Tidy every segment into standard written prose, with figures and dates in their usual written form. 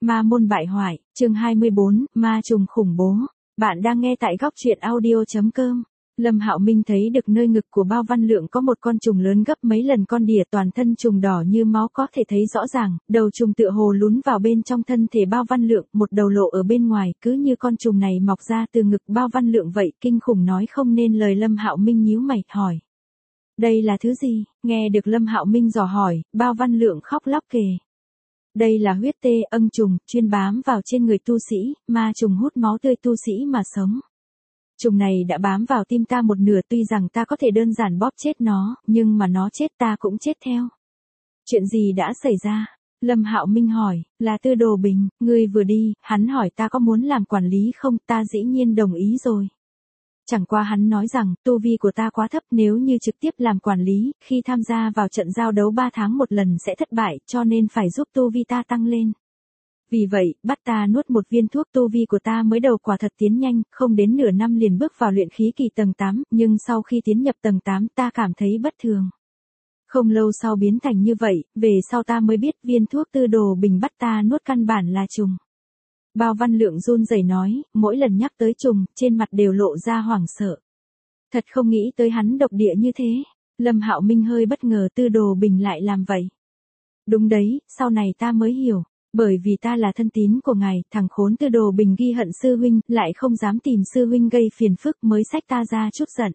Ma môn bại hoại, chương 24, ma trùng khủng bố. Bạn đang nghe tại góc truyện audio.com. Lâm Hạo Minh thấy được nơi ngực của Bao Văn Lượng có một con trùng lớn gấp mấy lần con đỉa, toàn thân trùng đỏ như máu có thể thấy rõ ràng, đầu trùng tựa hồ lún vào bên trong thân thể Bao Văn Lượng, một đầu lộ ở bên ngoài, cứ như con trùng này mọc ra từ ngực Bao Văn Lượng vậy, kinh khủng nói không nên lời. Lâm Hạo Minh nhíu mày, hỏi. Đây là thứ gì? Nghe được Lâm Hạo Minh dò hỏi, Bao Văn Lượng khóc lóc kể. Đây là huyết tê âng trùng, chuyên bám vào trên người tu sĩ, ma trùng hút máu tươi tu sĩ mà sống. Trùng này đã bám vào tim ta một nửa, tuy rằng ta có thể đơn giản bóp chết nó, nhưng mà nó chết ta cũng chết theo. Chuyện gì đã xảy ra? Lâm Hạo Minh hỏi, là Tư Đồ Bình, ngươi vừa đi, hắn hỏi ta có muốn làm quản lý không, ta dĩ nhiên đồng ý rồi. Chẳng qua hắn nói rằng, tu vi của ta quá thấp, nếu như trực tiếp làm quản lý, khi tham gia vào trận giao đấu 3 tháng một lần sẽ thất bại, cho nên phải giúp tu vi ta tăng lên. Vì vậy, bắt ta nuốt một viên thuốc, tu vi của ta mới đầu quả thật tiến nhanh, không đến nửa năm liền bước vào luyện khí kỳ tầng 8, nhưng sau khi tiến nhập tầng 8 ta cảm thấy bất thường. Không lâu sau biến thành như vậy, về sau ta mới biết viên thuốc Tư Đồ Bình bắt ta nuốt căn bản là trùng. Bao Văn Lượng run rẩy nói, mỗi lần nhắc tới trùng, trên mặt đều lộ ra hoảng sợ. Thật không nghĩ tới hắn độc địa như thế. Lâm Hạo Minh hơi bất ngờ, Tư Đồ Bình lại làm vậy. Đúng đấy, sau này ta mới hiểu. Bởi vì ta là thân tín của ngài, thằng khốn Tư Đồ Bình ghi hận sư huynh, lại không dám tìm sư huynh gây phiền phức mới xách ta ra chút giận.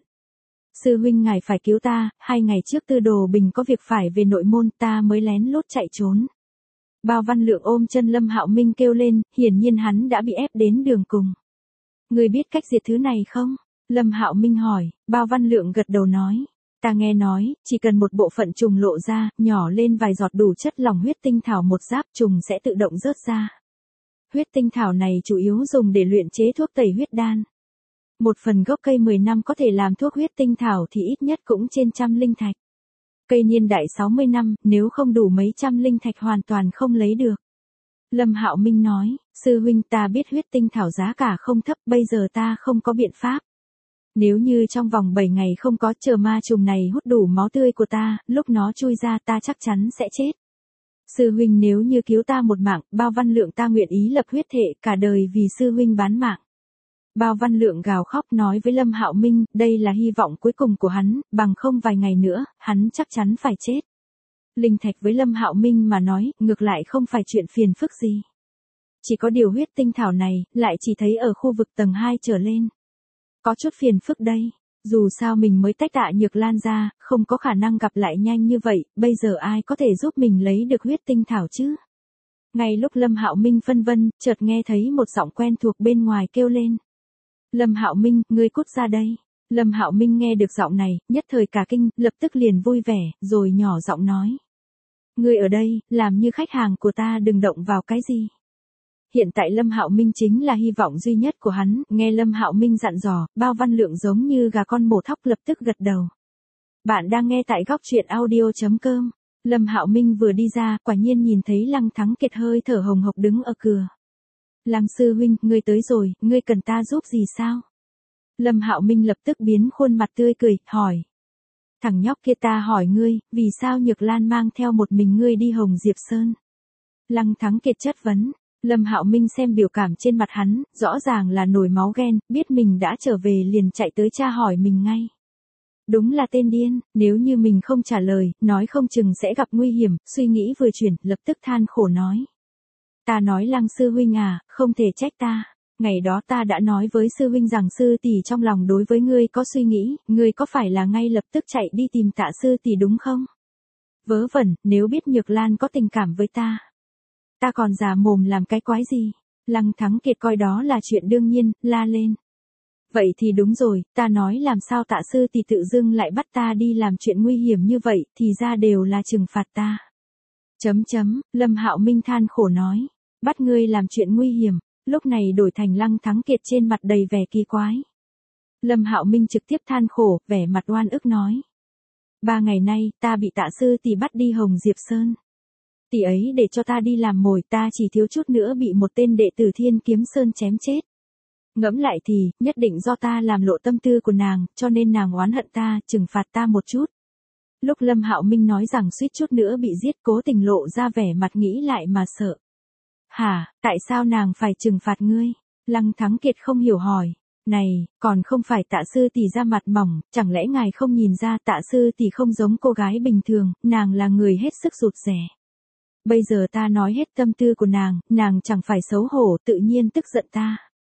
Sư huynh ngài phải cứu ta, 2 ngày trước Tư Đồ Bình có việc phải về nội môn, ta mới lén lút chạy trốn. Bao Văn Lượng ôm chân Lâm Hạo Minh kêu lên, hiển nhiên hắn đã bị ép đến đường cùng. Ngươi biết cách diệt thứ này không? Lâm Hạo Minh hỏi. Bao Văn Lượng gật đầu nói. Ta nghe nói, chỉ cần một bộ phận trùng lộ ra, nhỏ lên vài giọt đủ chất lỏng huyết tinh thảo một giáp, trùng sẽ tự động rớt ra. Huyết tinh thảo này chủ yếu dùng để luyện chế thuốc tẩy huyết đan. Một phần gốc cây 10 năm có thể làm thuốc huyết tinh thảo thì ít nhất cũng trên 100 linh thạch. Cây niên đại 60 năm, nếu không đủ mấy trăm linh thạch hoàn toàn không lấy được. Lâm Hạo Minh nói, sư huynh ta biết huyết tinh thảo giá cả không thấp, bây giờ ta không có biện pháp. Nếu như trong vòng 7 ngày không có, chờ ma trùng này hút đủ máu tươi của ta, lúc nó chui ra ta chắc chắn sẽ chết. Sư huynh nếu như cứu ta một mạng, Bao Văn Lượng ta nguyện ý lập huyết thệ cả đời vì sư huynh bán mạng. Bao Văn Lượng gào khóc nói với Lâm Hạo Minh, đây là hy vọng cuối cùng của hắn, bằng không vài ngày nữa, hắn chắc chắn phải chết. Linh thạch với Lâm Hạo Minh mà nói, ngược lại không phải chuyện phiền phức gì. Chỉ có điều huyết tinh thảo này, lại chỉ thấy ở khu vực tầng 2 trở lên. Có chút phiền phức đây, dù sao mình mới tách Tạ Nhược Lan ra, không có khả năng gặp lại nhanh như vậy, bây giờ ai có thể giúp mình lấy được huyết tinh thảo chứ? Ngay lúc Lâm Hạo Minh phân vân, chợt nghe thấy một giọng quen thuộc bên ngoài kêu lên. Lâm Hạo Minh, ngươi cút ra đây. Lâm Hạo Minh nghe được giọng này, nhất thời cả kinh, lập tức liền vui vẻ, rồi nhỏ giọng nói. Ngươi ở đây, làm như khách hàng của ta, đừng động vào cái gì. Hiện tại Lâm Hạo Minh chính là hy vọng duy nhất của hắn, nghe Lâm Hạo Minh dặn dò, Bao Văn Lượng giống như gà con mổ thóc lập tức gật đầu. Bạn đang nghe tại góc truyện audio.com. Lâm Hạo Minh vừa đi ra, quả nhiên nhìn thấy Lăng Thắng Kiệt hơi thở hồng hộc đứng ở cửa. Lăng sư huynh, ngươi tới rồi, ngươi cần ta giúp gì sao? Lâm Hạo Minh lập tức biến khuôn mặt tươi cười, hỏi. Thằng nhóc kia, ta hỏi ngươi, vì sao Nhược Lan mang theo một mình ngươi đi Hồng Diệp Sơn? Lăng Thắng Kiệt chất vấn. Lâm Hạo Minh xem biểu cảm trên mặt hắn, rõ ràng là nổi máu ghen, biết mình đã trở về liền chạy tới tra hỏi mình ngay. Đúng là tên điên, nếu như mình không trả lời, nói không chừng sẽ gặp nguy hiểm, suy nghĩ vừa chuyển, lập tức than khổ nói. Ta nói Lăng sư huynh à, không thể trách ta. Ngày đó ta đã nói với sư huynh rằng sư tỷ trong lòng đối với ngươi có suy nghĩ, ngươi có phải là ngay lập tức chạy đi tìm Tạ sư tỷ đúng không? Vớ vẩn, nếu biết Nhược Lan có tình cảm với ta. Ta còn giả mồm làm cái quái gì? Lăng Thắng Kiệt coi đó là chuyện đương nhiên, la lên. Vậy thì đúng rồi, ta nói làm sao Tạ sư tỷ tự dưng lại bắt ta đi làm chuyện nguy hiểm như vậy, thì ra đều là trừng phạt ta. Lâm Hạo Minh than khổ nói. Bắt ngươi làm chuyện nguy hiểm, lúc này đổi thành Lăng Thắng Kiệt trên mặt đầy vẻ kỳ quái. Lâm Hạo Minh trực tiếp than khổ, vẻ mặt oan ức nói. 3 ngày nay, ta bị Tạ sư tỷ bắt đi Hồng Diệp Sơn. Tỷ ấy để cho ta đi làm mồi, ta chỉ thiếu chút nữa bị một tên đệ tử Thiên Kiếm Sơn chém chết. Ngẫm lại thì, nhất định do ta làm lộ tâm tư của nàng, cho nên nàng oán hận ta, trừng phạt ta một chút. Lúc Lâm Hạo Minh nói rằng suýt chút nữa bị giết, cố tình lộ ra vẻ mặt nghĩ lại mà sợ. Hả, tại sao nàng phải trừng phạt ngươi? Lăng Thắng Kiệt không hiểu hỏi. Này, còn không phải Tạ sư tỷ da mặt mỏng, chẳng lẽ ngài không nhìn ra Tạ sư tỷ không giống cô gái bình thường, nàng là người hết sức rụt rè. Bây giờ ta nói hết tâm tư của nàng chẳng phải xấu hổ, tự nhiên tức giận ta.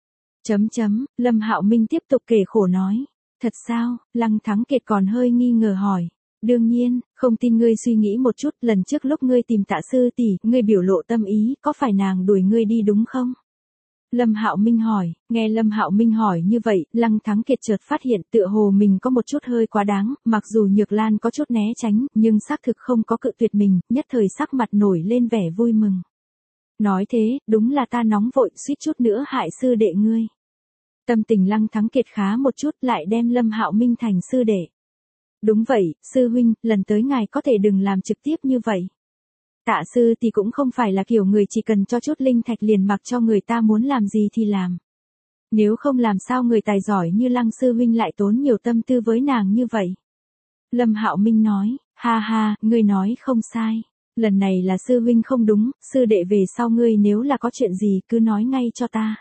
Lâm Hạo Minh tiếp tục kể khổ nói. Thật sao? Lăng Thắng Kiệt còn hơi nghi ngờ hỏi. Đương nhiên, không tin ngươi suy nghĩ một chút, lần trước lúc ngươi tìm Tạ sư tỷ, ngươi biểu lộ tâm ý, có phải nàng đuổi ngươi đi đúng không? Lâm Hạo Minh hỏi. Nghe Lâm Hạo Minh hỏi như vậy, Lăng Thắng Kiệt chợt phát hiện tựa hồ mình có một chút hơi quá đáng, mặc dù Nhược Lan có chút né tránh, nhưng xác thực không có cự tuyệt mình, nhất thời sắc mặt nổi lên vẻ vui mừng. Nói thế, đúng là ta nóng vội, suýt chút nữa hại sư đệ ngươi. Tâm tình Lăng Thắng Kiệt khá một chút, lại đem Lâm Hạo Minh thành sư đệ. Đúng vậy, sư huynh, lần tới ngài có thể đừng làm trực tiếp như vậy. Tạ sư thì cũng không phải là kiểu người chỉ cần cho chút linh thạch liền mặc cho người ta muốn làm gì thì làm. Nếu không làm sao người tài giỏi như Lăng sư huynh lại tốn nhiều tâm tư với nàng như vậy. Lâm Hạo Minh nói, ha ha, ngươi nói không sai. Lần này là sư huynh không đúng, sư đệ về sau ngươi nếu là có chuyện gì cứ nói ngay cho ta.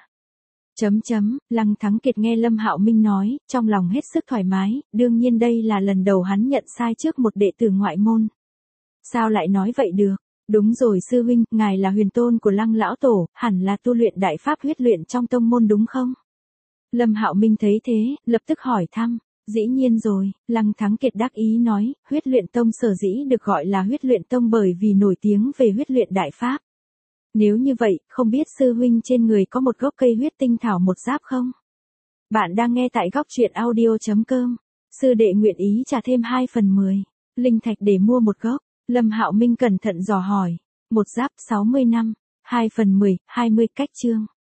Lăng Thắng Kiệt nghe Lâm Hạo Minh nói, trong lòng hết sức thoải mái, đương nhiên đây là lần đầu hắn nhận sai trước một đệ tử ngoại môn. Sao lại nói vậy được? Đúng rồi sư huynh, ngài là huyền tôn của Lăng lão tổ, hẳn là tu luyện đại pháp huyết luyện trong tông môn đúng không? Lâm Hạo Minh thấy thế, lập tức hỏi thăm. Dĩ nhiên rồi, Lăng Thắng Kiệt đắc ý nói, huyết luyện tông sở dĩ được gọi là huyết luyện tông bởi vì nổi tiếng về huyết luyện đại pháp. Nếu như vậy, không biết sư huynh trên người có một gốc cây huyết tinh thảo một giáp không? Bạn đang nghe tại góc truyện audio.com. Sư đệ nguyện ý trả thêm 2/10 linh thạch để mua một gốc. Lâm Hạo Minh cẩn thận dò hỏi. Một giáp 60 năm, 2/10, 20 cách chương.